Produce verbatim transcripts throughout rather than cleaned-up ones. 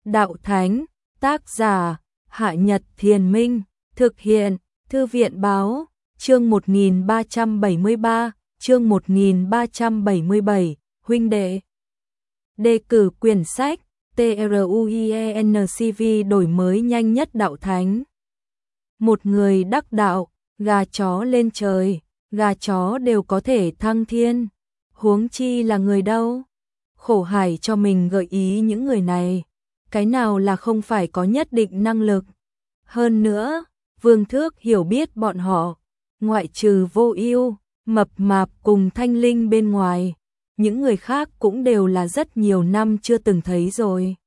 đạo thánh, tác giả, Hạ Nhật Thiền Minh, thực hiện, Thư viện báo, chương một nghìn ba trăm bảy mươi ba, chương một nghìn ba trăm bảy mươi bảy, huynh đệ. Đề cử quyển sách, TRUIENCV đổi mới nhanh nhất đạo thánh. Một người đắc đạo, gà chó lên trời, gà chó đều có thể thăng thiên, huống chi là người đâu. Khổ Hải cho mình gợi ý những người này, cái nào là không phải có nhất định năng lực. Hơn nữa, Vương Thước hiểu biết bọn họ, ngoại trừ Vô Ưu, Mập Mạp cùng Thanh Linh bên ngoài, những người khác cũng đều là rất nhiều năm chưa từng thấy rồi.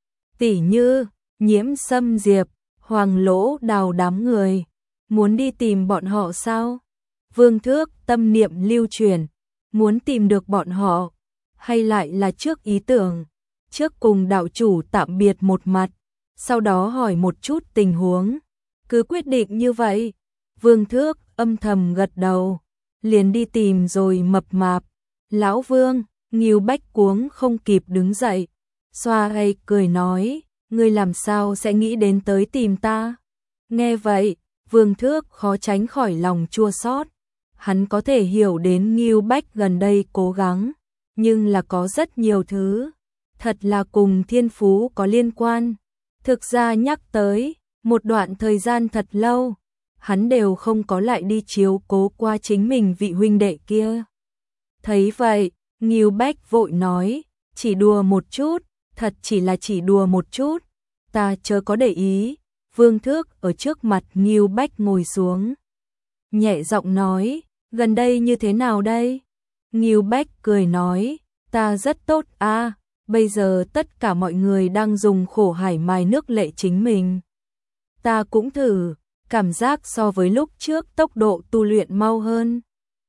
Tỷ như, Nhiễm Sâm Diệp, Hoàng Lỗ Đào đám người, muốn đi tìm bọn họ sao? Vương Thước tâm niệm lưu chuyển, muốn tìm được bọn họ, hay lại là trước ý tưởng, trước cùng đạo chủ tạm biệt một mặt, sau đó hỏi một chút tình huống, cứ quyết định như vậy. Vương Thước âm thầm gật đầu, liền đi tìm rồi Mập Mạp. Lão Vương, Ngưu Bách cuống không kịp đứng dậy, xoa hay cười nói, ngươi làm sao sẽ nghĩ đến tới tìm ta? Nghe vậy, Vương Thước khó tránh khỏi lòng chua xót. Hắn có thể hiểu đến Ngưu Bách gần đây cố gắng, nhưng là có rất nhiều thứ, thật là cùng thiên phú có liên quan. Thực ra nhắc tới, một đoạn thời gian thật lâu, hắn đều không có lại đi chiếu cố qua chính mình vị huynh đệ kia. Thấy vậy, Ngưu Bách vội nói, chỉ đùa một chút, thật chỉ là chỉ đùa một chút, ta chớ có để ý. Vương Thước ở trước mặt Ngưu Bách ngồi xuống, nhẹ giọng nói, gần đây như thế nào đây? Ngưu Bách cười nói, ta rất tốt a, bây giờ tất cả mọi người đang dùng Khổ Hải mài nước lệ chính mình. Ta cũng thử, cảm giác so với lúc trước tốc độ tu luyện mau hơn.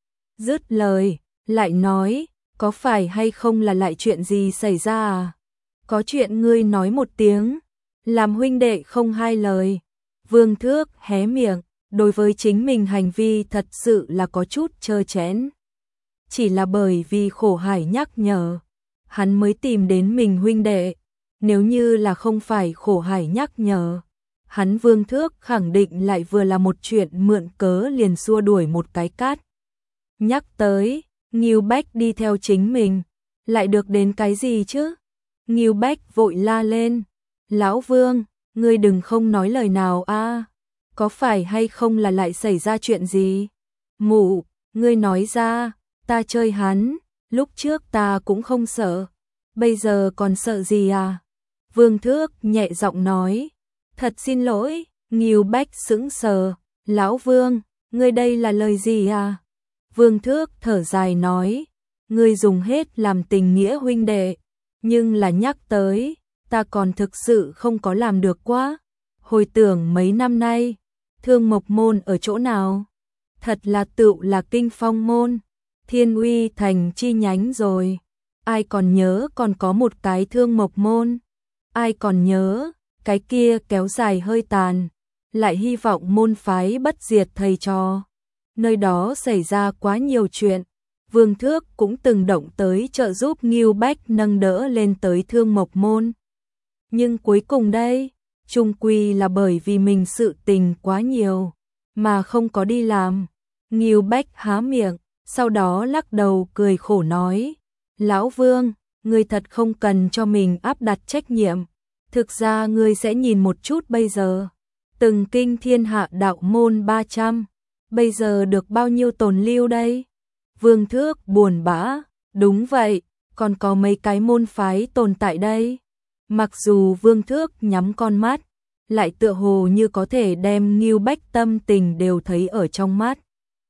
Dứt lời, lại nói, có phải hay không là lại chuyện gì xảy ra à? Có chuyện ngươi nói một tiếng, làm huynh đệ không hai lời. Vương Thước hé miệng, đối với chính mình hành vi thật sự là có chút trơ trẽn. Chỉ là bởi vì Khổ Hải nhắc nhở, hắn mới tìm đến mình huynh đệ. Nếu như là không phải Khổ Hải nhắc nhở, hắn Vương Thước khẳng định lại vừa là một chuyện mượn cớ liền xua đuổi một cái cát. Nhắc tới, Ngưu Bách đi theo chính mình, lại được đến cái gì chứ? Ngưu Bách vội la lên, Lão Vương, ngươi đừng không nói lời nào a, có phải hay không là lại xảy ra chuyện gì? Mụ, ngươi nói ra, ta chơi hắn, lúc trước ta cũng không sợ, bây giờ còn sợ gì à? Vương Thước nhẹ giọng nói, thật xin lỗi. Ngưu Bách sững sờ, Lão Vương, ngươi đây là lời gì à? Vương Thước thở dài nói, ngươi dùng hết làm tình nghĩa huynh đệ, nhưng là nhắc tới, ta còn thực sự không có làm được quá. Hồi tưởng mấy năm nay, Thương Mộc Môn ở chỗ nào? Thật là tựu là Kinh Phong Môn, Thiên Uy thành chi nhánh rồi. Ai còn nhớ còn có một cái Thương Mộc Môn? Ai còn nhớ, cái kia kéo dài hơi tàn, lại hy vọng môn phái bất diệt thầy trò. Nơi đó xảy ra quá nhiều chuyện, Vương Thước cũng từng động tới trợ giúp Ngưu Bách nâng đỡ lên tới Thương Mộc Môn. Nhưng cuối cùng đây, chung quy là bởi vì mình sự tình quá nhiều, mà không có đi làm. Ngưu Bách há miệng, sau đó lắc đầu cười khổ nói, Lão Vương, ngươi thật không cần cho mình áp đặt trách nhiệm. Thực ra ngươi sẽ nhìn một chút bây giờ, từng kinh thiên hạ đạo môn ba trăm, bây giờ được bao nhiêu tồn lưu đây? Vương Thước buồn bã, đúng vậy, còn có mấy cái môn phái tồn tại đây. Mặc dù Vương Thước nhắm con mắt, lại tựa hồ như có thể đem Ngưu Bách tâm tình đều thấy ở trong mắt.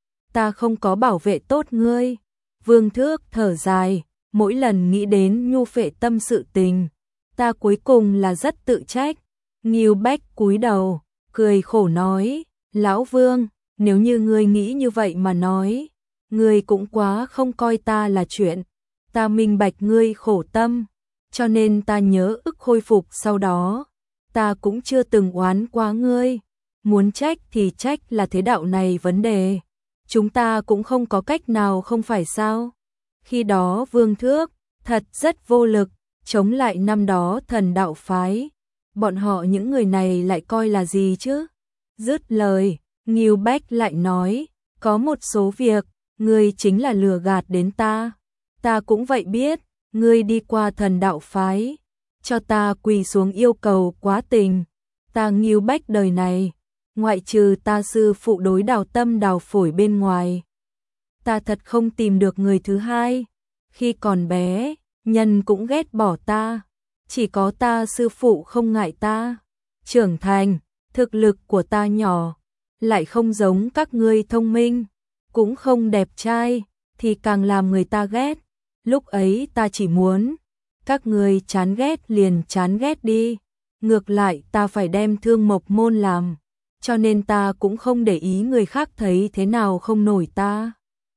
Ta không có bảo vệ tốt ngươi. Vương Thước thở dài, mỗi lần nghĩ đến nhu phệ tâm sự tình, ta cuối cùng là rất tự trách. Ngưu Bách cúi đầu, cười khổ nói, Lão Vương, nếu như ngươi nghĩ như vậy mà nói, ngươi cũng quá không coi ta là chuyện. Ta minh bạch ngươi khổ tâm, cho nên ta nhớ ức khôi phục sau đó, ta cũng chưa từng oán quá ngươi. Muốn trách thì trách là thế đạo này vấn đề, chúng ta cũng không có cách nào không phải sao? Khi đó Vương Thước thật rất vô lực, chống lại năm đó thần đạo phái, bọn họ những người này lại coi là gì chứ? Dứt lời, Ngưu Bách lại nói, có một số việc, ngươi chính là lừa gạt đến ta. Ta cũng vậy biết, ngươi đi qua thần đạo phái, cho ta quỳ xuống yêu cầu quá tình. Ta Ngưu Bách đời này, ngoại trừ ta sư phụ đối đào tâm đào phổi bên ngoài, ta thật không tìm được người thứ hai. Khi còn bé, nhân cũng ghét bỏ ta, chỉ có ta sư phụ không ngại ta. Trưởng thành, thực lực của ta nhỏ, lại không giống các ngươi thông minh, cũng không đẹp trai, thì càng làm người ta ghét. Lúc ấy ta chỉ muốn, các ngươi chán ghét liền chán ghét đi, ngược lại ta phải đem Thương Mộc Môn làm, cho nên ta cũng không để ý người khác thấy thế nào không nổi ta.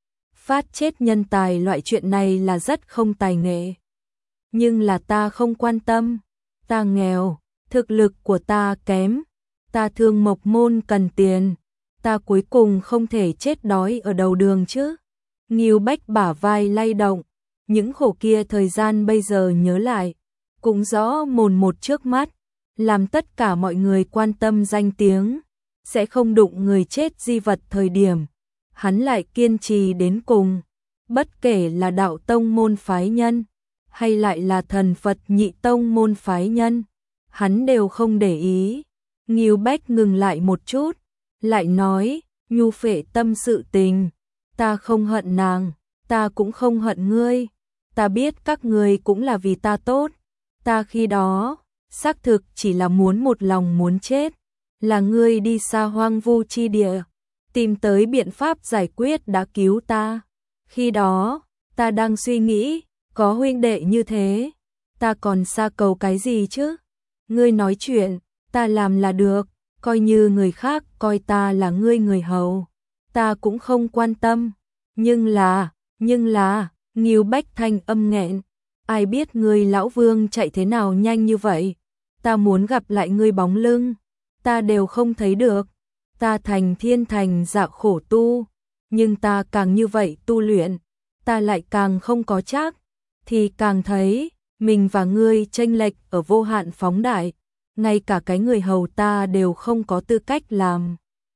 Phát chết nhân tài loại chuyện này là rất không tài nghệ. Nhưng là ta không quan tâm, ta nghèo, thực lực của ta kém, ta Thương Mộc Môn cần tiền, ta cuối cùng không thể chết đói ở đầu đường chứ. Ngưu Bách bả vai lay động, những khổ kia thời gian bây giờ nhớ lại, cũng rõ mồn một trước mắt, làm tất cả mọi người quan tâm danh tiếng, sẽ không đụng người chết di vật thời điểm. Hắn lại kiên trì đến cùng, bất kể là đạo tông môn phái nhân, hay lại là thần Phật nhị tông môn phái nhân, hắn đều không để ý. Ngưu Bách ngừng lại một chút, lại nói, Nhu Phệ tâm sự tình, ta không hận nàng, ta cũng không hận ngươi, ta biết các ngươi cũng là vì ta tốt, ta khi đó, xác thực chỉ là muốn một lòng muốn chết, là ngươi đi xa hoang vu chi địa, tìm tới biện pháp giải quyết đã cứu ta. Khi đó, ta đang suy nghĩ, có huynh đệ như thế, ta còn xa cầu cái gì chứ? Ngươi nói chuyện, ta làm là được, coi như người khác coi ta là ngươi người hầu, ta cũng không quan tâm. Nhưng là, nhưng là, Ngưu Bách thanh âm nghẹn, ai biết ngươi lão Vương chạy thế nào nhanh như vậy, ta muốn gặp lại ngươi bóng lưng, ta đều không thấy được. Ta thành thiên thành dạ khổ tu, nhưng ta càng như vậy tu luyện, ta lại càng không có chắc, thì càng thấy mình và ngươi chênh lệch ở vô hạn phóng đại, ngay cả cái người hầu ta đều không có tư cách làm.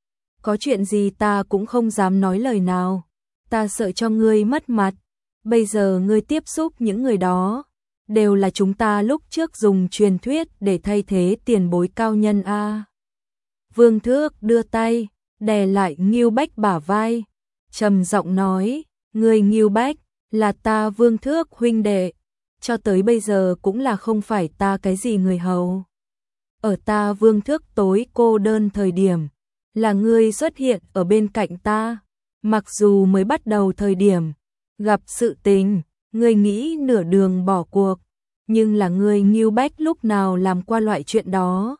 Có chuyện gì ta cũng không dám nói lời nào, ta sợ cho ngươi mất mặt. Bây giờ ngươi tiếp xúc những người đó, đều là chúng ta lúc trước dùng truyền thuyết để thay thế tiền bối cao nhân a. Vương Thước đưa tay, đè lại Ngưu Bách bả vai, trầm giọng nói, ngươi Ngưu Bách, là ta Vương Thước huynh đệ, cho tới bây giờ cũng là không phải ta cái gì người hầu. Ở ta Vương Thước tối cô đơn thời điểm, là ngươi xuất hiện ở bên cạnh ta, mặc dù mới bắt đầu thời điểm, gặp sự tình, ngươi nghĩ nửa đường bỏ cuộc, nhưng là ngươi Ngưu Bách lúc nào làm qua loại chuyện đó.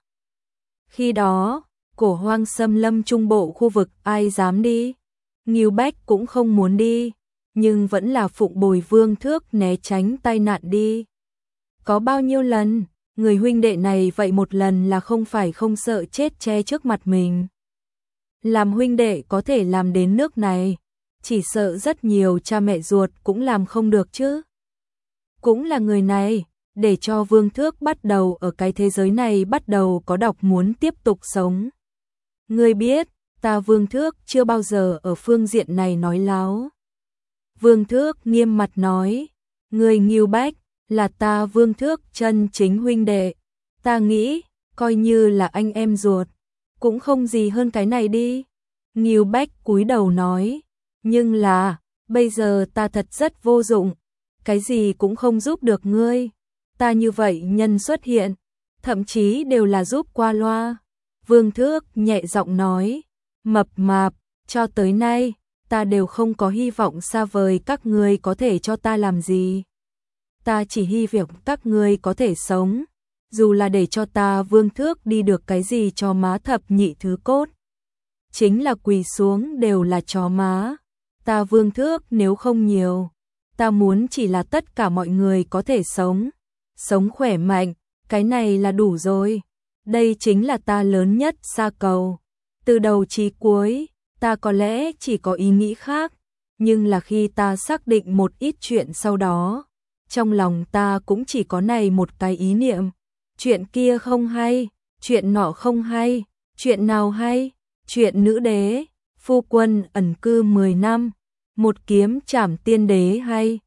Khi đó, Cổ Hoang xâm lâm trung bộ khu vực ai dám đi, Ngưu Bách cũng không muốn đi, nhưng vẫn là phụng bồi Vương Thước né tránh tai nạn đi. Có bao nhiêu lần, người huynh đệ này vậy một lần là không phải không sợ chết che trước mặt mình. Làm huynh đệ có thể làm đến nước này, chỉ sợ rất nhiều cha mẹ ruột cũng làm không được chứ. Cũng là người này, để cho Vương Thước bắt đầu ở cái thế giới này bắt đầu có đọc muốn tiếp tục sống. Ngươi biết, ta Vương Thước chưa bao giờ ở phương diện này nói láo. Vương Thước nghiêm mặt nói, ngươi Ngưu Bách, là ta Vương Thước chân chính huynh đệ. Ta nghĩ, coi như là anh em ruột, cũng không gì hơn cái này đi. Ngưu Bách cúi đầu nói, nhưng là, bây giờ ta thật rất vô dụng, cái gì cũng không giúp được ngươi. Ta như vậy nhân xuất hiện, thậm chí đều là giúp qua loa. Vương Thước nhẹ giọng nói, mập mạp, cho tới nay, ta đều không có hy vọng xa vời các ngươi có thể cho ta làm gì. Ta chỉ hy vọng các ngươi có thể sống, dù là để cho ta Vương Thước đi được cái gì cho má thập nhị thứ cốt. Chính là quỳ xuống đều là chó má. Ta Vương Thước nếu không nhiều, ta muốn chỉ là tất cả mọi người có thể sống, sống khỏe mạnh, cái này là đủ rồi. Đây chính là ta lớn nhất xa cầu. Từ đầu chí cuối, ta có lẽ chỉ có ý nghĩ khác, nhưng là khi ta xác định một ít chuyện sau đó, trong lòng ta cũng chỉ có này một cái ý niệm, chuyện kia không hay, chuyện nọ không hay, chuyện nào hay, chuyện nữ đế, phu quân ẩn cư mười năm, một kiếm trảm tiên đế hay,